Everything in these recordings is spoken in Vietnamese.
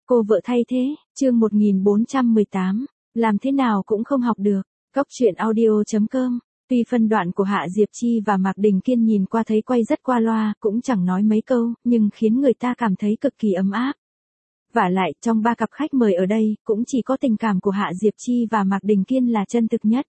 Cô vợ thay thế, chương 1418, làm thế nào cũng không học được. Cóc truyện audio.com. Tuy phân đoạn của Hạ Diệp Chi và Mạc Đình Kiên nhìn qua thấy quay rất qua loa, cũng chẳng nói mấy câu, nhưng khiến người ta cảm thấy cực kỳ ấm áp. Vả lại, trong ba cặp khách mời ở đây, cũng chỉ có tình cảm của Hạ Diệp Chi và Mạc Đình Kiên là chân thực nhất.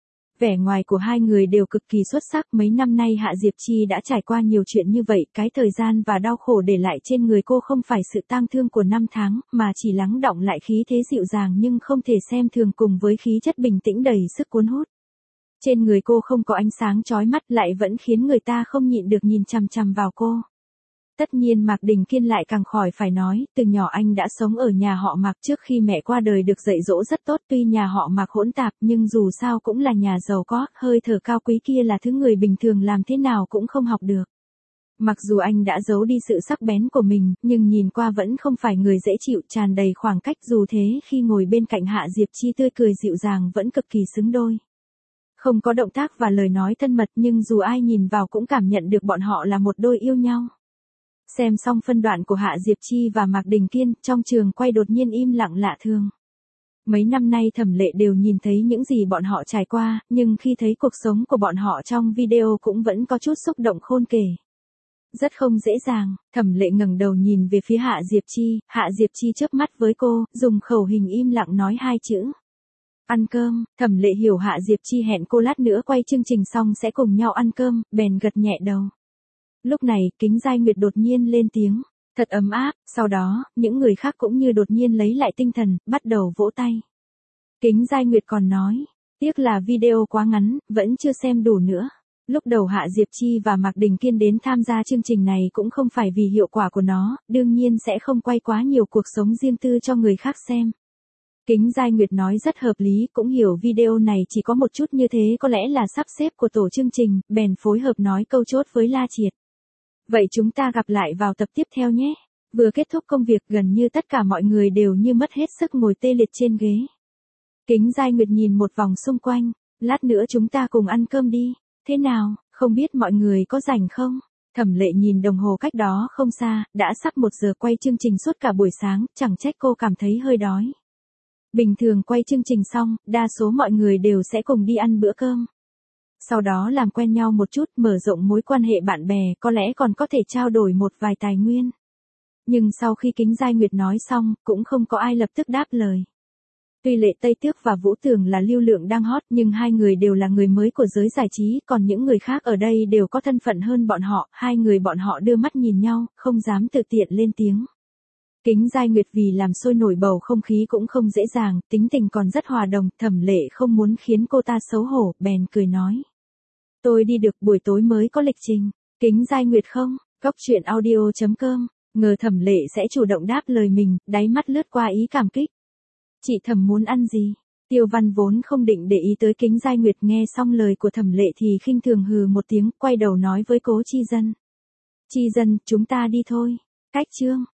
Vẻ ngoài của hai người đều cực kỳ xuất sắc, mấy năm nay Hạ Diệp Chi đã trải qua nhiều chuyện như vậy, cái thời gian và đau khổ để lại trên người cô không phải sự tang thương của năm tháng, mà chỉ lắng đọng lại khí thế dịu dàng nhưng không thể xem thường cùng với khí chất bình tĩnh đầy sức cuốn hút. Trên người cô không có ánh sáng chói mắt lại vẫn khiến người ta không nhịn được nhìn chằm chằm vào cô. Tất nhiên Mạc Đình Kiên lại càng khỏi phải nói, từ nhỏ anh đã sống ở nhà họ Mạc trước khi mẹ qua đời được dạy dỗ rất tốt, tuy nhà họ Mạc hỗn tạp nhưng dù sao cũng là nhà giàu có, hơi thở cao quý kia là thứ người bình thường làm thế nào cũng không học được. Mặc dù anh đã giấu đi sự sắc bén của mình, nhưng nhìn qua vẫn không phải người dễ chịu, tràn đầy khoảng cách, dù thế khi ngồi bên cạnh Hạ Diệp Chi tươi cười dịu dàng vẫn cực kỳ xứng đôi. Không có động tác và lời nói thân mật nhưng dù ai nhìn vào cũng cảm nhận được bọn họ là một đôi yêu nhau. Xem xong phân đoạn của Hạ Diệp Chi và Mạc Đình Kiên, trong trường quay đột nhiên im lặng lạ thường. Mấy năm nay Thẩm Lệ đều nhìn thấy những gì bọn họ trải qua, nhưng khi thấy cuộc sống của bọn họ trong video cũng vẫn có chút xúc động khôn kể. Rất không dễ dàng, Thẩm Lệ ngẩng đầu nhìn về phía Hạ Diệp Chi chớp mắt với cô, dùng khẩu hình im lặng nói hai chữ. Ăn cơm. Thẩm Lệ hiểu Hạ Diệp Chi hẹn cô lát nữa quay chương trình xong sẽ cùng nhau ăn cơm, bèn gật nhẹ đầu. Lúc này, Kính Giai Nguyệt đột nhiên lên tiếng, thật ấm áp, sau đó, những người khác cũng như đột nhiên lấy lại tinh thần, bắt đầu vỗ tay. Kính Giai Nguyệt còn nói, tiếc là video quá ngắn, vẫn chưa xem đủ nữa. Lúc đầu Hạ Diệp Chi và Mạc Đình Kiên đến tham gia chương trình này cũng không phải vì hiệu quả của nó, đương nhiên sẽ không quay quá nhiều cuộc sống riêng tư cho người khác xem. Kính Giai Nguyệt nói rất hợp lý, cũng hiểu video này chỉ có một chút như thế có lẽ là sắp xếp của tổ chương trình, bèn phối hợp nói câu chốt với La Triệt. Vậy chúng ta gặp lại vào tập tiếp theo nhé. Vừa kết thúc công việc gần như tất cả mọi người đều như mất hết sức ngồi tê liệt trên ghế. Kính Giai Nguyệt nhìn một vòng xung quanh, lát nữa chúng ta cùng ăn cơm đi, thế nào, không biết mọi người có rảnh không? Thẩm Lệ nhìn đồng hồ cách đó không xa, đã sắp 1 giờ quay chương trình suốt cả buổi sáng, chẳng trách cô cảm thấy hơi đói. Bình thường quay chương trình xong, đa số mọi người đều sẽ cùng đi ăn bữa cơm. Sau đó làm quen nhau một chút, mở rộng mối quan hệ bạn bè, có lẽ còn có thể trao đổi một vài tài nguyên. Nhưng sau khi Kính Giai Nguyệt nói xong, cũng không có ai lập tức đáp lời. Tuy Lệ Tây Tước và Vũ Tường là lưu lượng đang hot, nhưng hai người đều là người mới của giới giải trí, còn những người khác ở đây đều có thân phận hơn bọn họ, hai người bọn họ đưa mắt nhìn nhau, không dám tự tiện lên tiếng. Kính Giai Nguyệt vì làm sôi nổi bầu không khí cũng không dễ dàng, tính tình còn rất hòa đồng, Thẩm Lệ không muốn khiến cô ta xấu hổ, bèn cười nói. Tôi đi được, buổi tối mới có lịch trình. Kính Giai Nguyệt không? Cóc truyện audio.com. Ngờ Thẩm Lệ sẽ chủ động đáp lời mình, đáy mắt lướt qua ý cảm kích. Chị Thẩm muốn ăn gì? Tiêu Văn vốn không định để ý tới Kính Giai Nguyệt, nghe xong lời của Thẩm Lệ thì khinh thường hừ một tiếng, quay đầu nói với Cố Chi Dân. Chi Dân, chúng ta đi thôi. Cách chương.